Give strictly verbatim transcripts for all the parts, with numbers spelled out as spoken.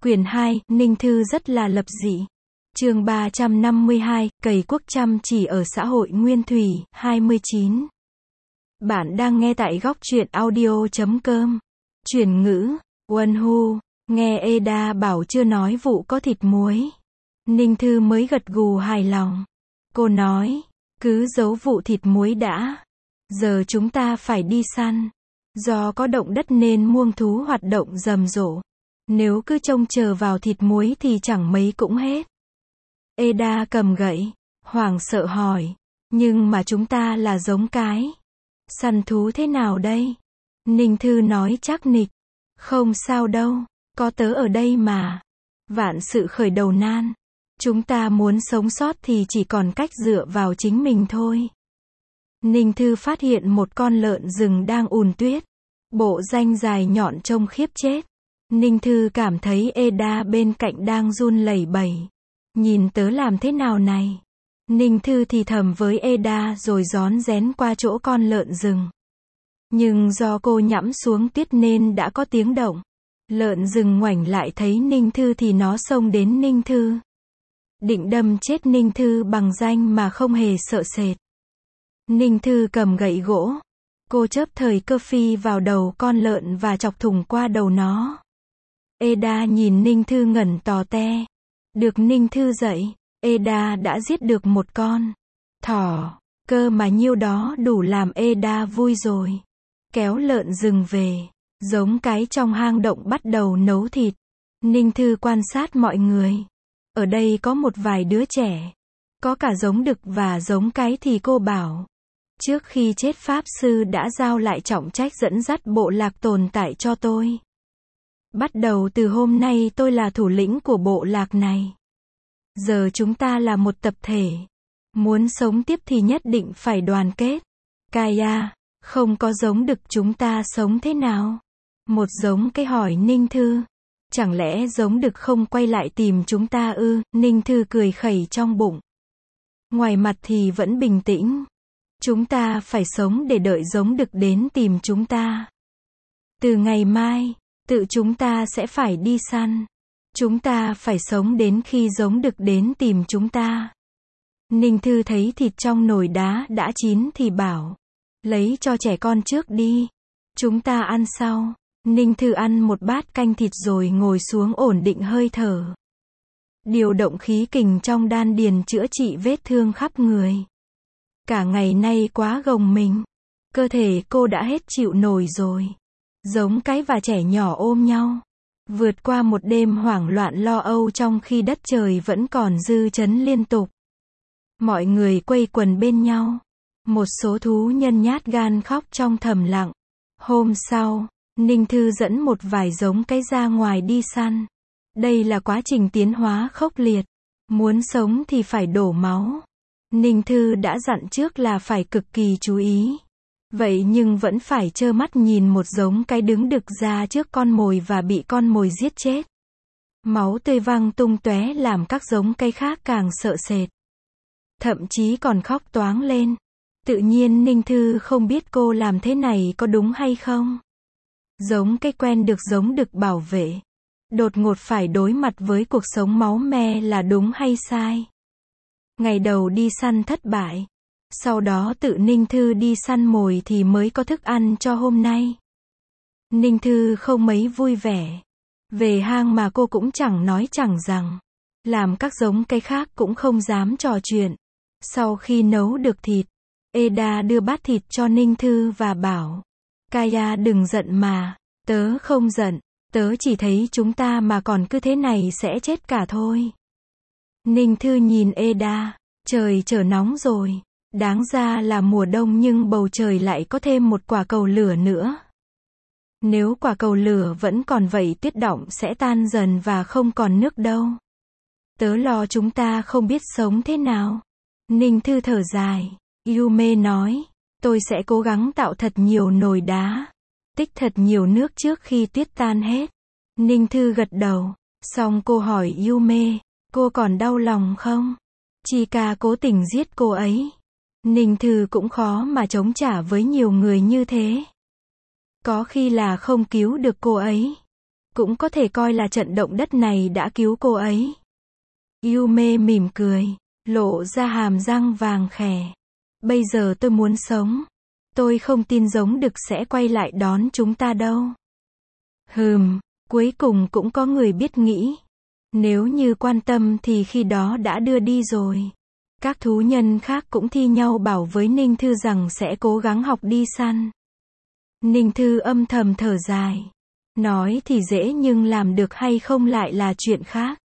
Quyển hai, Ninh Thư rất là lập dị. Chương ba trăm năm mươi hai, cày cuốc chăm chỉ ở xã hội Nguyên Thủy, hai mươi chín. Bạn đang nghe tại góc truyện audio chấm com. Chuyển ngữ, Won Hu, nghe Eda bảo chưa nói vụ có thịt muối. Ninh Thư mới gật gù hài lòng. Cô nói, cứ giấu vụ thịt muối đã. Giờ chúng ta phải đi săn. Do có động đất nên muông thú hoạt động rầm rộ. Nếu cứ trông chờ vào thịt muối thì chẳng mấy cũng hết. Eda cầm gậy, hoảng sợ hỏi, nhưng mà chúng ta là giống cái. Săn thú thế nào đây? Ninh Thư nói chắc nịch, không sao đâu, có tớ ở đây mà. Vạn sự khởi đầu nan. Chúng ta muốn sống sót thì chỉ còn cách dựa vào chính mình thôi. Ninh Thư phát hiện một con lợn rừng đang ùn tuyết. Bộ ranh dài nhọn trông khiếp chết. Ninh Thư cảm thấy Eda bên cạnh đang run lẩy bẩy. Nhìn tớ làm thế nào này? Ninh Thư thì thầm với Eda rồi rón rén qua chỗ con lợn rừng. Nhưng do cô nhẫm xuống tuyết nên đã có tiếng động. Lợn rừng ngoảnh lại thấy Ninh Thư thì nó xông đến Ninh Thư. Định đâm chết Ninh Thư bằng ranh mà không hề sợ sệt. Ninh Thư cầm gậy gỗ. Cô chớp thời cơ phi vào đầu con lợn và chọc thủng qua đầu nó. Eda nhìn Ninh Thư ngẩn tò te. Được Ninh Thư dậy, Eda đã giết được một con thỏ. Cơ mà nhiêu đó đủ làm Eda vui rồi. Kéo lợn rừng về, giống cái trong hang động bắt đầu nấu thịt. Ninh Thư quan sát mọi người. Ở đây có một vài đứa trẻ. Có cả giống đực và giống cái thì cô bảo. Trước khi chết Pháp Sư đã giao lại trọng trách dẫn dắt bộ lạc tồn tại cho tôi. Bắt đầu từ hôm nay tôi là thủ lĩnh của bộ lạc này. Giờ chúng ta là một tập thể. Muốn sống tiếp thì nhất định phải đoàn kết. Kaya, không có giống đực chúng ta sống thế nào? Một giống cái hỏi Ninh Thư. Chẳng lẽ giống đực không quay lại tìm chúng ta ư? Ninh Thư cười khẩy trong bụng. Ngoài mặt thì vẫn bình tĩnh. Chúng ta phải sống để đợi giống đực đến tìm chúng ta. Từ ngày mai, tự chúng ta sẽ phải đi săn. Chúng ta phải sống đến khi giống đực đến tìm chúng ta. Ninh Thư thấy thịt trong nồi đá đã chín thì bảo. Lấy cho trẻ con trước đi. Chúng ta ăn sau. Ninh Thư ăn một bát canh thịt rồi ngồi xuống ổn định hơi thở. Điều động khí kình trong đan điền chữa trị vết thương khắp người. Cả ngày nay quá gồng mình. Cơ thể cô đã hết chịu nổi rồi. Giống cái và trẻ nhỏ ôm nhau. Vượt qua một đêm hoảng loạn lo âu trong khi đất trời vẫn còn dư chấn liên tục. Mọi người quây quần bên nhau. Một số thú nhân nhát gan khóc trong thầm lặng. Hôm sau, Ninh Thư dẫn một vài giống cái ra ngoài đi săn. Đây là quá trình tiến hóa khốc liệt. Muốn sống thì phải đổ máu. Ninh Thư đã dặn trước là phải cực kỳ chú ý. Vậy nhưng vẫn phải trơ mắt nhìn một giống cái đứng đực ra trước con mồi và bị con mồi giết chết. Máu tươi văng tung tóe làm các giống cây khác càng sợ sệt. Thậm chí còn khóc toáng lên. Tự nhiên Ninh Thư không biết cô làm thế này có đúng hay không. Giống cây quen được giống đực bảo vệ. Đột ngột phải đối mặt với cuộc sống máu me là đúng hay sai. Ngày đầu đi săn thất bại. Sau đó tự Ninh Thư đi săn mồi thì mới có thức ăn cho hôm nay. Ninh Thư không mấy vui vẻ. Về hang mà cô cũng chẳng nói chẳng rằng. Làm các giống cây khác cũng không dám trò chuyện. Sau khi nấu được thịt, Eda đưa bát thịt cho Ninh Thư và bảo. Kaya đừng giận mà. Tớ không giận. Tớ chỉ thấy chúng ta mà còn cứ thế này sẽ chết cả thôi. Ninh Thư nhìn Eda. Trời trở nóng rồi. Đáng ra là mùa đông nhưng bầu trời lại có thêm một quả cầu lửa nữa. Nếu quả cầu lửa vẫn còn vậy tuyết đọng sẽ tan dần và không còn nước đâu. Tớ lo chúng ta không biết sống thế nào. Ninh Thư thở dài. Yume nói. Tôi sẽ cố gắng tạo thật nhiều nồi đá. Tích thật nhiều nước trước khi tuyết tan hết. Ninh Thư gật đầu. Xong cô hỏi Yume. Cô còn đau lòng không? Chika cố tình giết cô ấy. Ninh Thư cũng khó mà chống trả với nhiều người như thế. Có khi là không cứu được cô ấy. Cũng có thể coi là trận động đất này đã cứu cô ấy. Yume mỉm cười, lộ ra hàm răng vàng khè. Bây giờ tôi muốn sống. Tôi không tin giống đực sẽ quay lại đón chúng ta đâu. Hừm, cuối cùng cũng có người biết nghĩ. Nếu như quan tâm thì khi đó đã đưa đi rồi. Các thú nhân khác cũng thi nhau bảo với Ninh Thư rằng sẽ cố gắng học đi săn. Ninh Thư âm thầm thở dài. Nói thì dễ nhưng làm được hay không lại là chuyện khác.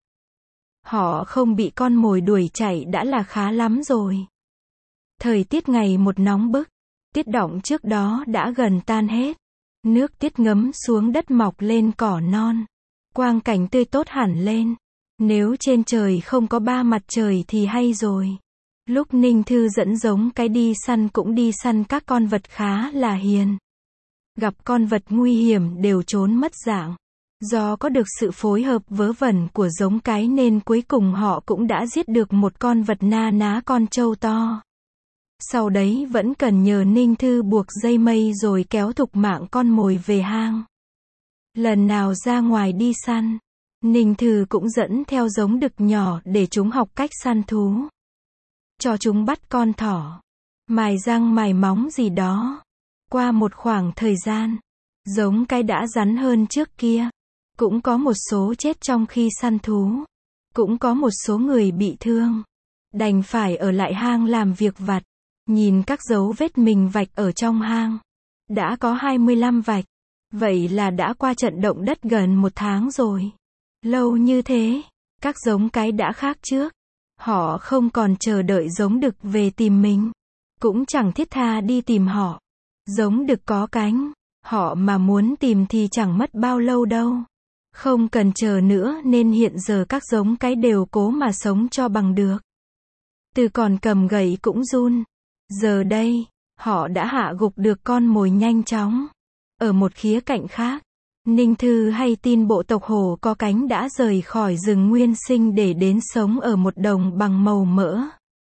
Họ không bị con mồi đuổi chạy đã là khá lắm rồi. Thời tiết ngày một nóng bức. Tiết đọng trước đó đã gần tan hết. Nước tiết ngấm xuống đất mọc lên cỏ non. Quang cảnh tươi tốt hẳn lên. Nếu trên trời không có ba mặt trời thì hay rồi. Lúc Ninh Thư dẫn giống cái đi săn cũng đi săn các con vật khá là hiền. Gặp con vật nguy hiểm đều trốn mất dạng. Do có được sự phối hợp vớ vẩn của giống cái nên cuối cùng họ cũng đã giết được một con vật na ná con trâu to. Sau đấy vẫn cần nhờ Ninh Thư buộc dây mây rồi kéo thục mạng con mồi về hang. Lần nào ra ngoài đi săn, Ninh Thư cũng dẫn theo giống đực nhỏ để chúng học cách săn thú. Cho chúng bắt con thỏ, mài răng mài móng gì đó. Qua một khoảng thời gian, giống cái đã rắn hơn trước kia. Cũng có một số chết trong khi săn thú. Cũng có một số người bị thương. Đành phải ở lại hang làm việc vặt. Nhìn các dấu vết mình vạch ở trong hang. Đã có hai mươi lăm vạch. Vậy là đã qua trận động đất gần một tháng rồi. Lâu như thế, các giống cái đã khác trước. Họ không còn chờ đợi giống đực về tìm mình. Cũng chẳng thiết tha đi tìm họ. Giống đực có cánh. Họ mà muốn tìm thì chẳng mất bao lâu đâu. Không cần chờ nữa nên hiện giờ các giống cái đều cố mà sống cho bằng được. Từ còn cầm gậy cũng run. Giờ đây, họ đã hạ gục được con mồi nhanh chóng. Ở một khía cạnh khác, Ninh Thư hay tin bộ tộc hổ có cánh đã rời khỏi rừng nguyên sinh để đến sống ở một đồng bằng màu mỡ.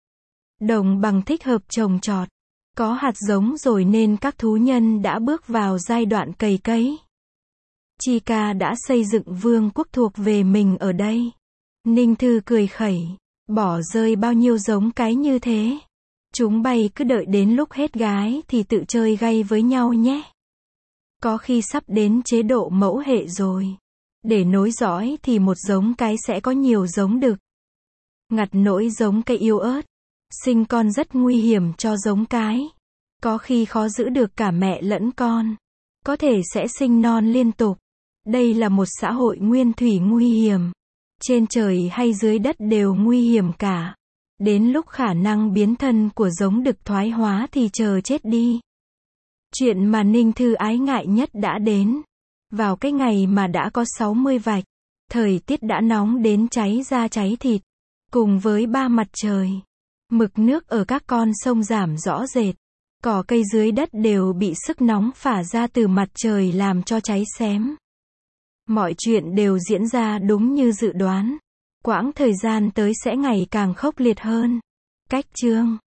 Đồng bằng thích hợp trồng trọt. Có hạt giống rồi nên các thú nhân đã bước vào giai đoạn cày cấy. Chika đã xây dựng vương quốc thuộc về mình ở đây. Ninh Thư cười khẩy. Bỏ rơi bao nhiêu giống cái như thế. Chúng bay cứ đợi đến lúc hết gái thì tự chơi gay với nhau nhé. Có khi sắp đến chế độ mẫu hệ rồi. Để nối dõi thì một giống cái sẽ có nhiều giống đực. Ngặt nỗi giống cây yếu ớt. Sinh con rất nguy hiểm cho giống cái. Có khi khó giữ được cả mẹ lẫn con. Có thể sẽ sinh non liên tục. Đây là một xã hội nguyên thủy nguy hiểm. Trên trời hay dưới đất đều nguy hiểm cả. Đến lúc khả năng biến thân của giống đực thoái hóa thì chờ chết đi. Chuyện mà Ninh Thư ái ngại nhất đã đến. Vào cái ngày mà đã có sáu mươi vạch. Thời tiết đã nóng đến cháy da cháy thịt. Cùng với ba mặt trời. Mực nước ở các con sông giảm rõ rệt. Cỏ cây dưới đất đều bị sức nóng phả ra từ mặt trời làm cho cháy xém. Mọi chuyện đều diễn ra đúng như dự đoán. Quãng thời gian tới sẽ ngày càng khốc liệt hơn. Cách chương